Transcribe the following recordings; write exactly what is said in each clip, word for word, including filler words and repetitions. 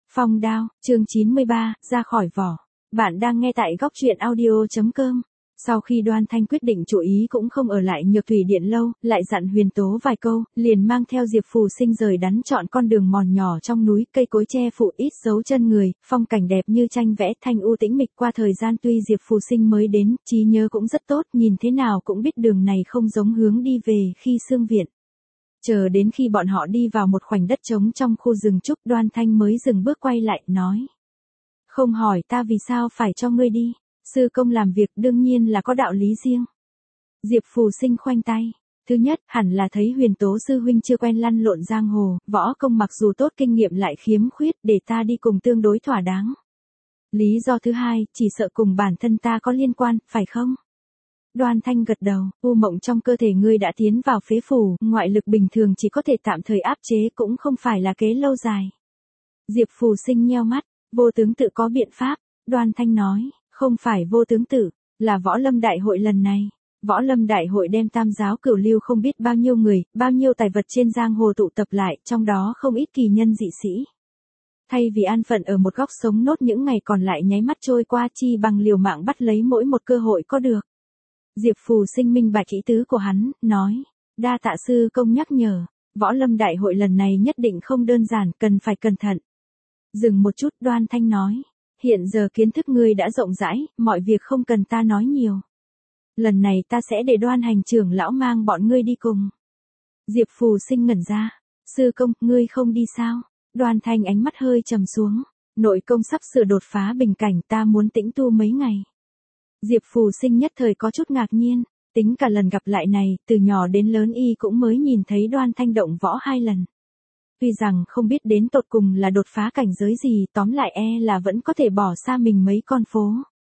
Phong đao, chương chín mươi ba, ra khỏi vỏ. Bạn đang nghe tại góc truyện audio chấm com. Sau khi Đoan Thanh quyết định chú ý cũng không ở lại Nhược Thủy Điện lâu, lại dặn Huyền Tố vài câu, liền mang theo Diệp Phù Sinh rời đắn chọn con đường mòn nhỏ trong núi, cây cối che phủ ít dấu chân người, phong cảnh đẹp như tranh vẽ, thanh u tĩnh mịch. Qua thời gian tuy Diệp Phù Sinh mới đến, trí nhớ cũng rất tốt, nhìn thế nào cũng biết đường này không giống hướng đi về khi Xương Viện. Chờ đến khi bọn họ đi vào một khoảnh đất trống trong khu rừng trúc, Đoan Thanh mới dừng bước quay lại, nói. Không hỏi ta vì sao phải cho ngươi đi, sư công làm việc đương nhiên là có đạo lý riêng. Diệp Phù Sinh khoanh tay. Thứ nhất, hẳn là thấy Huyền Tố sư huynh chưa quen lăn lộn giang hồ, võ công mặc dù tốt kinh nghiệm lại khiếm khuyết, để ta đi cùng tương đối thỏa đáng. Lý do thứ hai, chỉ sợ cùng bản thân ta có liên quan, phải không? Đoan Thanh gật đầu, u mộng trong cơ thể ngươi đã tiến vào phế phủ, ngoại lực bình thường chỉ có thể tạm thời áp chế, cũng không phải là kế lâu dài. Diệp Phù Sinh nheo mắt, vô tướng tự có biện pháp. Đoan Thanh nói, không phải vô tướng tự, là võ lâm đại hội lần này. Võ lâm đại hội đem tam giáo cửu lưu không biết bao nhiêu người, bao nhiêu tài vật trên giang hồ tụ tập lại, trong đó không ít kỳ nhân dị sĩ. Thay vì an phận ở một góc sống nốt những ngày còn lại nháy mắt trôi qua, chi bằng liều mạng bắt lấy mỗi một cơ hội có được. Diệp Phù Sinh minh bạch ý tứ của hắn, nói, đa tạ sư công nhắc nhở, võ lâm đại hội lần này nhất định không đơn giản, cần phải cẩn thận. Dừng một chút, Đoan Thanh nói, hiện giờ kiến thức ngươi đã rộng rãi, mọi việc không cần ta nói nhiều. Lần này ta sẽ để Đoan hành trưởng lão mang bọn ngươi đi cùng. Diệp Phù Sinh ngẩn ra, sư công, ngươi không đi sao? Đoan Thanh ánh mắt hơi trầm xuống, nội công sắp sửa đột phá bình cảnh, ta muốn tĩnh tu mấy ngày. Diệp Phù Sinh nhất thời có chút ngạc nhiên, tính cả lần gặp lại này, từ nhỏ đến lớn y cũng mới nhìn thấy Đoan Thanh động võ hai lần. Tuy rằng không biết đến tột cùng là đột phá cảnh giới gì, tóm lại e là vẫn có thể bỏ xa mình mấy con phố.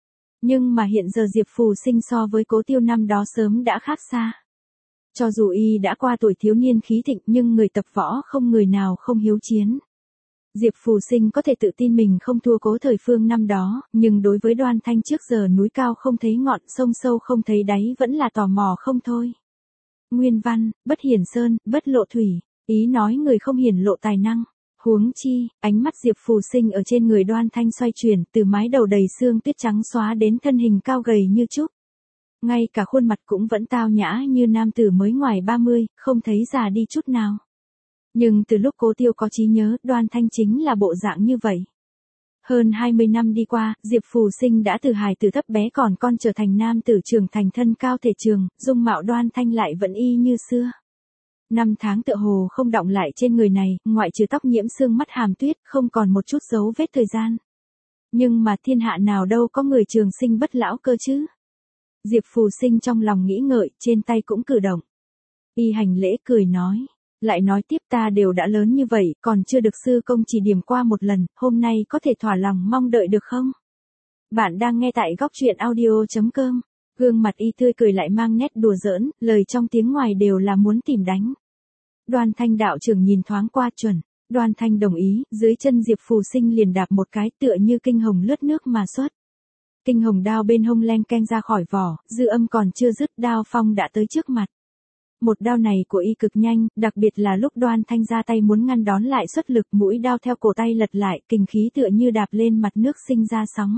Nhưng mà hiện giờ Diệp Phù Sinh so với Cố Tiêu năm đó sớm đã khác xa. Cho dù y đã qua tuổi thiếu niên khí thịnh, nhưng người tập võ không người nào không hiếu chiến. Diệp Phù Sinh có thể tự tin mình không thua Cố Thời Phương năm đó, nhưng đối với Đoan Thanh trước giờ núi cao không thấy ngọn, sông sâu không thấy đáy vẫn là tò mò không thôi. Nguyên văn, bất hiển sơn, bất lộ thủy, ý nói người không hiển lộ tài năng. Huống chi, ánh mắt Diệp Phù Sinh ở trên người Đoan Thanh xoay chuyển, từ mái đầu đầy xương tuyết trắng xóa đến thân hình cao gầy như trúc. Ngay cả khuôn mặt cũng vẫn tao nhã như nam tử mới ngoài ba mươi, không thấy già đi chút nào. Nhưng từ lúc Cố Tiêu có trí nhớ, Đoan Thanh chính là bộ dạng như vậy. Hơn hai mươi năm đi qua, Diệp Phù Sinh đã từ hài tử thấp bé còn con trở thành nam tử trưởng thành, thân cao thể trường, dung mạo Đoan Thanh lại vẫn y như xưa. Năm tháng tựa hồ không đọng lại trên người này, ngoại trừ tóc nhiễm sương mắt hàm tuyết, không còn một chút dấu vết thời gian. Nhưng mà thiên hạ nào đâu có người trường sinh bất lão cơ chứ. Diệp Phù Sinh trong lòng nghĩ ngợi, trên tay cũng cử động. Y hành lễ cười nói, lại nói tiếp, ta đều đã lớn như vậy, còn chưa được sư công chỉ điểm qua một lần, hôm nay có thể thỏa lòng mong đợi được không? Bạn đang nghe tại góc truyện audio chấm com. Gương mặt y tươi cười lại mang nét đùa giỡn, lời trong tiếng ngoài đều là muốn tìm đánh. Đoan Thanh đạo trưởng nhìn thoáng qua, chuẩn. Đoan Thanh đồng ý, dưới chân Diệp Phù Sinh liền đạp một cái, tựa như kinh hồng lướt nước mà xuất. Kinh hồng đao bên hông leng keng ra khỏi vỏ, dư âm còn chưa dứt, đao phong đã tới trước mặt. Một đao này của y cực nhanh, đặc biệt là lúc Đoan Thanh ra tay muốn ngăn đón lại xuất lực, mũi đao theo cổ tay lật lại, kình khí tựa như đạp lên mặt nước sinh ra sóng.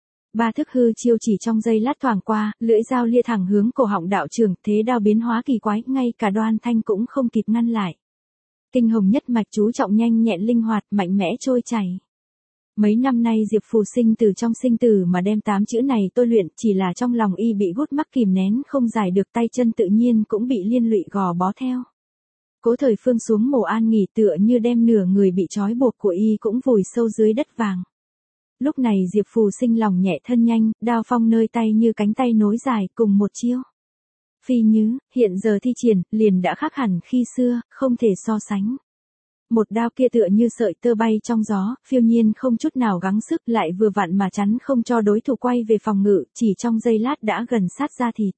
Ba thức hư chiêu chỉ trong giây lát thoảng qua, lưỡi dao lia thẳng hướng cổ họng đạo trưởng, thế đao biến hóa kỳ quái, ngay cả Đoan Thanh cũng không kịp ngăn lại. Kinh hồng nhất mạch chú trọng nhanh nhẹn linh hoạt, mạnh mẽ trôi chảy. Mấy năm nay Diệp Phù Sinh từ trong sinh tử mà đem tám chữ này tôi luyện, chỉ là trong lòng y bị gút mắc kìm nén không giải được, tay chân tự nhiên cũng bị liên lụy gò bó theo. Cố Thời Phương xuống mồ an nghỉ, tựa như đem nửa người bị trói buộc của y cũng vùi sâu dưới đất vàng. Lúc này Diệp Phù Sinh lòng nhẹ thân nhanh, đao phong nơi tay như cánh tay nối dài, cùng một chiêu. Phi Nhứ, hiện giờ thi triển, liền đã khác hẳn khi xưa, không thể so sánh. Một đao kia tựa như sợi tơ bay trong gió, phiêu nhiên không chút nào gắng sức, lại vừa vặn mà chắn không cho đối thủ quay về phòng ngự, chỉ trong giây lát đã gần sát da thịt.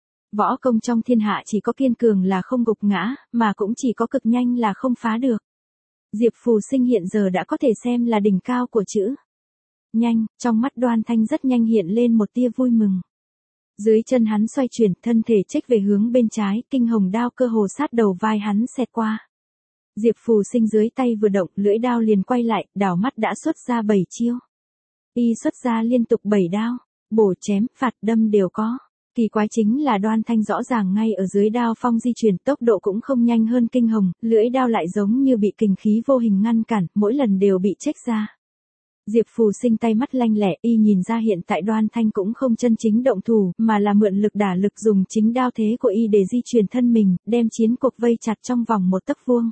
Võ công trong thiên hạ chỉ có kiên cường là không gục ngã, mà cũng chỉ có cực nhanh là không phá được. Diệp Phù Sinh hiện giờ đã có thể xem là đỉnh cao của chữ nhanh, trong mắt Đoan Thanh rất nhanh hiện lên một tia vui mừng. Dưới chân hắn xoay chuyển, thân thể chếch về hướng bên trái, kinh hồng đao cơ hồ sát đầu vai hắn xẹt qua. Diệp Phù Sinh dưới tay vừa động, lưỡi đao liền quay lại, đảo mắt đã xuất ra bảy chiêu. Y xuất ra liên tục bảy đao, bổ chém, phạt đâm đều có. Kỳ quái chính là Đoan Thanh rõ ràng ngay ở dưới đao phong di chuyển, tốc độ cũng không nhanh hơn Kinh Hồng, lưỡi đao lại giống như bị kình khí vô hình ngăn cản, mỗi lần đều bị chếch ra. Diệp Phù Sinh tay mắt lanh lẹ, y nhìn ra hiện tại Đoan Thanh cũng không chân chính động thủ, mà là mượn lực đả lực, dùng chính đao thế của y để di chuyển thân mình, đem chiến cuộc vây chặt trong vòng một tấc vuông.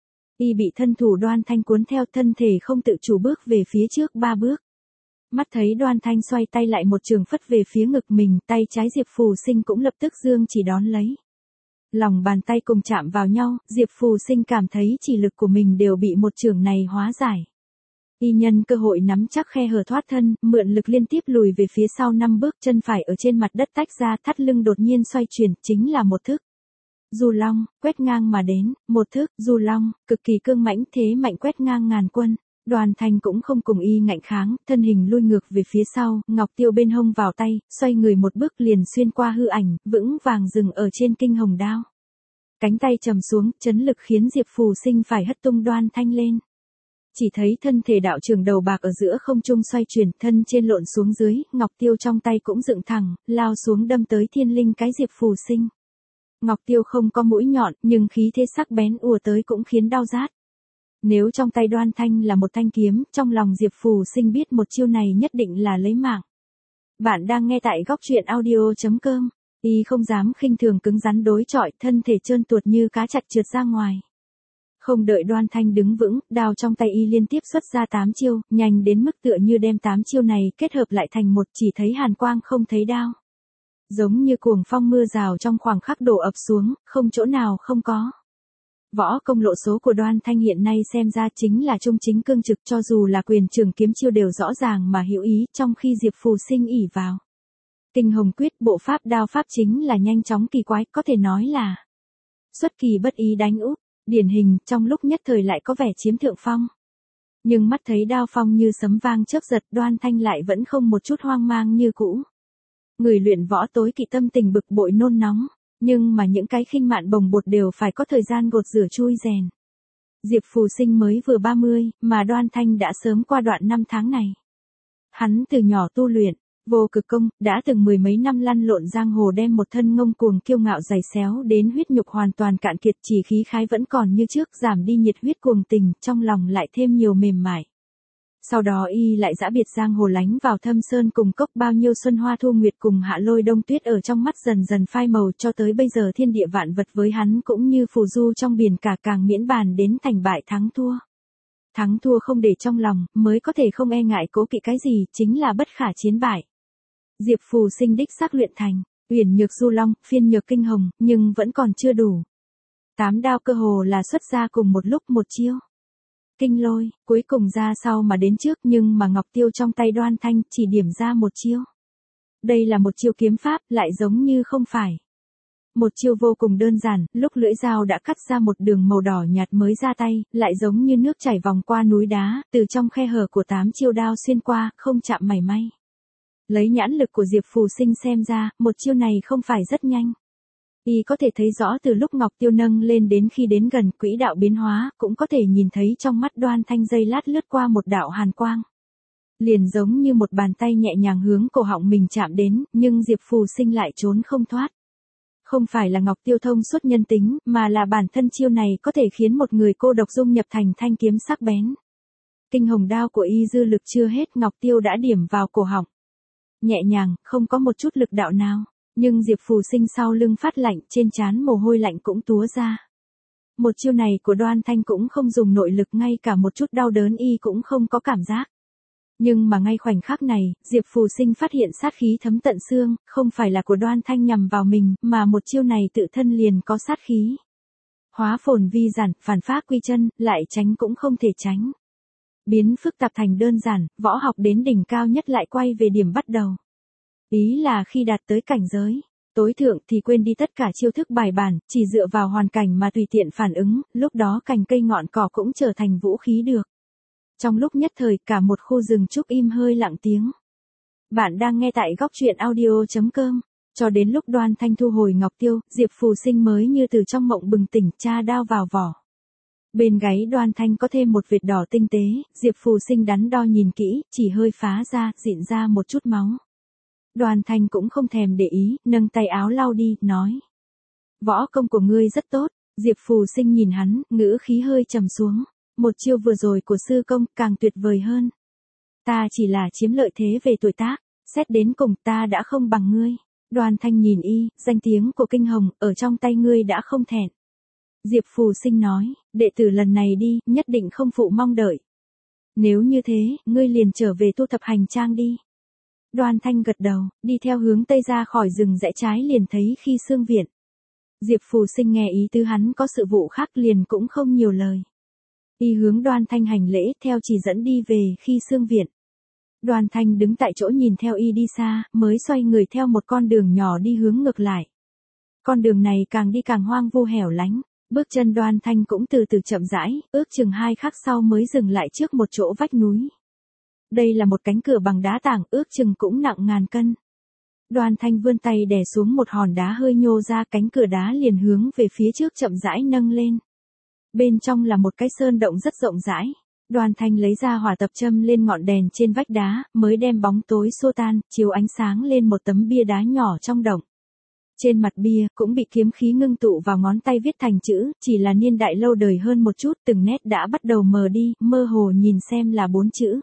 Y bị thân thủ Đoan Thanh cuốn theo, thân thể không tự chủ bước về phía trước ba bước. Mắt thấy Đoan Thanh xoay tay lại một trường phất về phía ngực mình, tay trái Diệp Phù Sinh cũng lập tức dương chỉ đón lấy. Lòng bàn tay cùng chạm vào nhau, Diệp Phù Sinh cảm thấy chỉ lực của mình đều bị một trường này hóa giải. Y nhân cơ hội nắm chắc khe hở thoát thân, mượn lực liên tiếp lùi về phía sau năm bước, chân phải ở trên mặt đất tách ra, thắt lưng đột nhiên xoay chuyển, chính là một thức Du Long, quét ngang mà đến, một thức Du Long, cực kỳ cương mãnh, thế mạnh quét ngang ngàn quân. Đoan Thanh cũng không cùng y ngạnh kháng, thân hình lui ngược về phía sau, ngọc tiêu bên hông vào tay, xoay người một bước liền xuyên qua hư ảnh, vững vàng dừng ở trên Kinh Hồng đao. Cánh tay trầm xuống, chấn lực khiến Diệp Phù Sinh phải hất tung Đoan Thanh lên. Chỉ thấy thân thể đạo trường đầu bạc ở giữa không trung xoay chuyển, thân trên lộn xuống dưới, ngọc tiêu trong tay cũng dựng thẳng, lao xuống đâm tới thiên linh cái Diệp Phù Sinh. Ngọc tiêu không có mũi nhọn, nhưng khí thế sắc bén ùa tới cũng khiến đau rát. Nếu trong tay Đoan Thanh là một thanh kiếm, trong lòng Diệp Phù Sinh biết một chiêu này nhất định là lấy mạng. Bạn đang nghe tại góc truyện audio chấm com. Y không dám khinh thường cứng rắn đối chọi, thân thể trơn tuột như cá chạch trượt ra ngoài. Không đợi Đoan Thanh đứng vững, đao trong tay y liên tiếp xuất ra tám chiêu, nhanh đến mức tựa như đem tám chiêu này kết hợp lại thành một, chỉ thấy hàn quang không thấy đao. Giống như cuồng phong mưa rào trong khoảng khắc đổ ập xuống, không chỗ nào không có. Võ công lộ số của Đoan Thanh hiện nay xem ra chính là trung chính cương trực, cho dù là quyền trường kiếm chiêu đều rõ ràng mà hữu ý, trong khi Diệp Phù Sinh ỷ vào Kinh Hồng quyết, bộ pháp đao pháp chính là nhanh chóng kỳ quái, có thể nói là xuất kỳ bất ý đánh úp, điển hình, trong lúc nhất thời lại có vẻ chiếm thượng phong. Nhưng mắt thấy đao phong như sấm vang chớp giật, Đoan Thanh lại vẫn không một chút hoang mang như cũ. Người luyện võ tối kỵ tâm tình bực bội nôn nóng. Nhưng mà những cái khinh mạn bồng bột đều phải có thời gian gột rửa chui rèn. Diệp Phù Sinh mới vừa ba mươi, mà Đoan Thanh đã sớm qua đoạn năm tháng này. Hắn từ nhỏ tu luyện, vô cực công, đã từng mười mấy năm lăn lộn giang hồ, đem một thân ngông cuồng kiêu ngạo giày xéo đến huyết nhục hoàn toàn cạn kiệt, chỉ khí khái vẫn còn như trước, giảm đi nhiệt huyết cuồng tình, trong lòng lại thêm nhiều mềm mại. Sau đó y lại dã biệt giang hồ, lánh vào thâm sơn cùng cốc, bao nhiêu xuân hoa thu nguyệt cùng hạ lôi đông tuyết ở trong mắt dần dần phai màu, cho tới bây giờ thiên địa vạn vật với hắn cũng như phù du trong biển cả, càng miễn bàn đến thành bại thắng thua. Thắng thua không để trong lòng, mới có thể không e ngại cố kỵ cái gì, chính là bất khả chiến bại. Diệp Phù Sinh đích xác luyện thành uyển nhược Du Long, phiên nhược Kinh Hồng, nhưng vẫn còn chưa đủ. Tám đao cơ hồ là xuất ra cùng một lúc một chiêu. Kinh Lôi, cuối cùng ra sau mà đến trước, nhưng mà ngọc tiêu trong tay Đoan Thanh chỉ điểm ra một chiêu. Đây là một chiêu kiếm pháp, lại giống như không phải. Một chiêu vô cùng đơn giản, lúc lưỡi dao đã cắt ra một đường màu đỏ nhạt mới ra tay, lại giống như nước chảy vòng qua núi đá, từ trong khe hở của tám chiêu đao xuyên qua, không chạm mảy may. Lấy nhãn lực của Diệp Phù Sinh xem ra, một chiêu này không phải rất nhanh. Y có thể thấy rõ từ lúc ngọc tiêu nâng lên đến khi đến gần, quỹ đạo biến hóa, cũng có thể nhìn thấy trong mắt Đoan Thanh giây lát lướt qua một đạo hàn quang. Liền giống như một bàn tay nhẹ nhàng hướng cổ họng mình chạm đến, nhưng Diệp Phù Sinh lại trốn không thoát. Không phải là ngọc tiêu thông suốt nhân tính, mà là bản thân chiêu này có thể khiến một người cô độc dung nhập thành thanh kiếm sắc bén. Kinh Hồng đao của y dư lực chưa hết, ngọc tiêu đã điểm vào cổ họng. Nhẹ nhàng, không có một chút lực đạo nào. Nhưng Diệp Phù Sinh sau lưng phát lạnh, trên trán mồ hôi lạnh cũng túa ra. Một chiêu này của Đoan Thanh cũng không dùng nội lực, ngay cả một chút đau đớn y cũng không có cảm giác. Nhưng mà ngay khoảnh khắc này, Diệp Phù Sinh phát hiện sát khí thấm tận xương, không phải là của Đoan Thanh nhằm vào mình, mà một chiêu này tự thân liền có sát khí. Hóa phồn vi giản, phản phá quy chân, lại tránh cũng không thể tránh. Biến phức tạp thành đơn giản, võ học đến đỉnh cao nhất lại quay về điểm bắt đầu. Ý là khi đạt tới cảnh giới tối thượng thì quên đi tất cả chiêu thức bài bản, chỉ dựa vào hoàn cảnh mà tùy tiện phản ứng, lúc đó cành cây ngọn cỏ cũng trở thành vũ khí được. Trong lúc nhất thời, cả một khu rừng trúc im hơi lặng tiếng. Bạn đang nghe tại góc truyện audio chấm com. Cho đến lúc Đoan Thanh thu hồi ngọc tiêu, Diệp Phù Sinh mới như từ trong mộng bừng tỉnh, tra đao vào vỏ. Bên gáy Đoan Thanh có thêm một vệt đỏ tinh tế, Diệp Phù Sinh đắn đo nhìn kỹ, chỉ hơi phá ra, dịn ra một chút máu. Đoan Thanh cũng không thèm để ý, nâng tay áo lau đi, nói. Võ công của ngươi rất tốt. Diệp Phù Sinh nhìn hắn, ngữ khí hơi trầm xuống. Một chiêu vừa rồi của sư công càng tuyệt vời hơn. Ta chỉ là chiếm lợi thế về tuổi tác, xét đến cùng ta đã không bằng ngươi. Đoan Thanh nhìn y, danh tiếng của Kinh Hồng ở trong tay ngươi đã không thẹn. Diệp Phù Sinh nói, đệ tử lần này đi, nhất định không phụ mong đợi. Nếu như thế, ngươi liền trở về tu thập hành trang đi. Đoan Thanh gật đầu, đi theo hướng tây ra khỏi rừng rẽ trái liền thấy Khi Xương Viện. Diệp Phù Sinh nghe ý tứ hắn có sự vụ khác liền cũng không nhiều lời. Y hướng Đoan Thanh hành lễ theo chỉ dẫn đi về Khi Xương Viện. Đoan Thanh đứng tại chỗ nhìn theo y đi xa, mới xoay người theo một con đường nhỏ đi hướng ngược lại. Con đường này càng đi càng hoang vu hẻo lánh, bước chân Đoan Thanh cũng từ từ chậm rãi, ước chừng hai khắc sau mới dừng lại trước một chỗ vách núi. Đây là một cánh cửa bằng đá tảng, ước chừng cũng nặng ngàn cân. Đoan Thanh vươn tay đè xuống một hòn đá hơi nhô ra, cánh cửa đá liền hướng về phía trước chậm rãi nâng lên. Bên trong là một cái sơn động rất rộng rãi. Đoan Thanh lấy ra hỏa tập châm lên ngọn đèn trên vách đá, mới đem bóng tối xô tan, chiếu ánh sáng lên một tấm bia đá nhỏ trong động. Trên mặt bia cũng bị kiếm khí ngưng tụ vào ngón tay viết thành chữ, chỉ là niên đại lâu đời hơn một chút, từng nét đã bắt đầu mờ đi, mơ hồ nhìn xem là bốn chữ.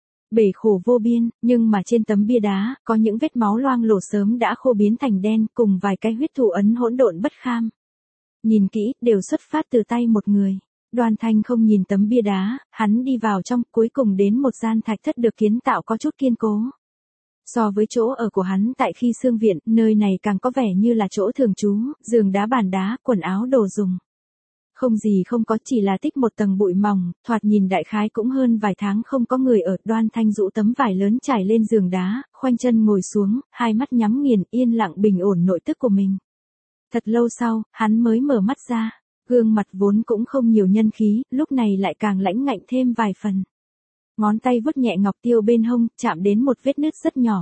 Bể khổ vô biên, nhưng mà trên tấm bia đá, có những vết máu loang lổ sớm đã khô biến thành đen, cùng vài cái huyết thủ ấn hỗn độn bất kham. Nhìn kỹ, đều xuất phát từ tay một người. Đoan Thanh không nhìn tấm bia đá, hắn đi vào trong, cuối cùng đến một gian thạch thất được kiến tạo có chút kiên cố. So với chỗ ở của hắn tại Khi Xương Viện, nơi này càng có vẻ như là chỗ thường trú, giường đá bàn đá, quần áo đồ dùng. Không gì không có, chỉ là tích một tầng bụi mỏng, thoạt nhìn đại khái cũng hơn vài tháng không có người ở. Đoan Thanh rũ tấm vải lớn trải lên giường đá, khoanh chân ngồi xuống, hai mắt nhắm nghiền, yên lặng bình ổn nội tức của mình. Thật lâu sau, hắn mới mở mắt ra, gương mặt vốn cũng không nhiều nhân khí, lúc này lại càng lãnh ngạnh thêm vài phần. Ngón tay vuốt nhẹ ngọc tiêu bên hông, chạm đến một vết nứt rất nhỏ.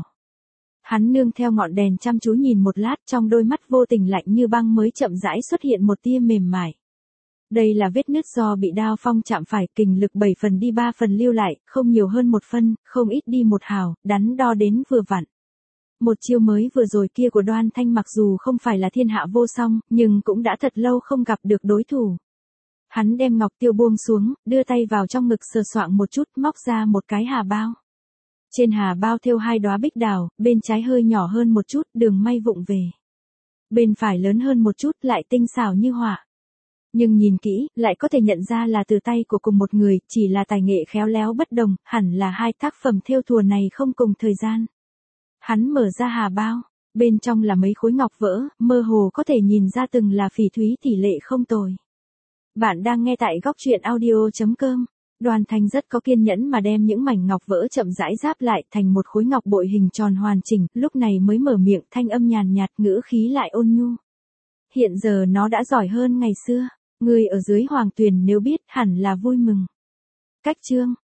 Hắn nương theo ngọn đèn chăm chú nhìn một lát, trong đôi mắt vô tình lạnh như băng mới chậm rãi xuất hiện một tia mềm mại. Đây là vết nứt do bị đao phong chạm phải, kình lực bảy phần đi ba phần lưu lại, không nhiều hơn một phân, không ít đi một hào, đắn đo đến vừa vặn. Một chiêu mới vừa rồi kia của Đoan Thanh mặc dù không phải là thiên hạ vô song, nhưng cũng đã thật lâu không gặp được đối thủ. Hắn đem ngọc tiêu buông xuống, đưa tay vào trong ngực sờ soạng một chút, móc ra một cái hà bao. Trên hà bao thêu hai đóa bích đào, bên trái hơi nhỏ hơn một chút, đường may vụng về. Bên phải lớn hơn một chút, lại tinh xảo như họa. Nhưng nhìn kỹ, lại có thể nhận ra là từ tay của cùng một người, chỉ là tài nghệ khéo léo bất đồng, hẳn là hai tác phẩm thêu thùa này không cùng thời gian. Hắn mở ra hà bao, bên trong là mấy khối ngọc vỡ, mơ hồ có thể nhìn ra từng là phỉ thúy, tỷ lệ không tồi. Bạn đang nghe tại góc truyện audio chấm com. Đoan Thanh rất có kiên nhẫn mà đem những mảnh ngọc vỡ chậm rãi ráp lại thành một khối ngọc bội hình tròn hoàn chỉnh, lúc này mới mở miệng, thanh âm nhàn nhạt, ngữ khí lại ôn nhu. Hiện giờ nó đã giỏi hơn ngày xưa, người ở dưới hoàng tuyền nếu biết hẳn là vui mừng. Cách chương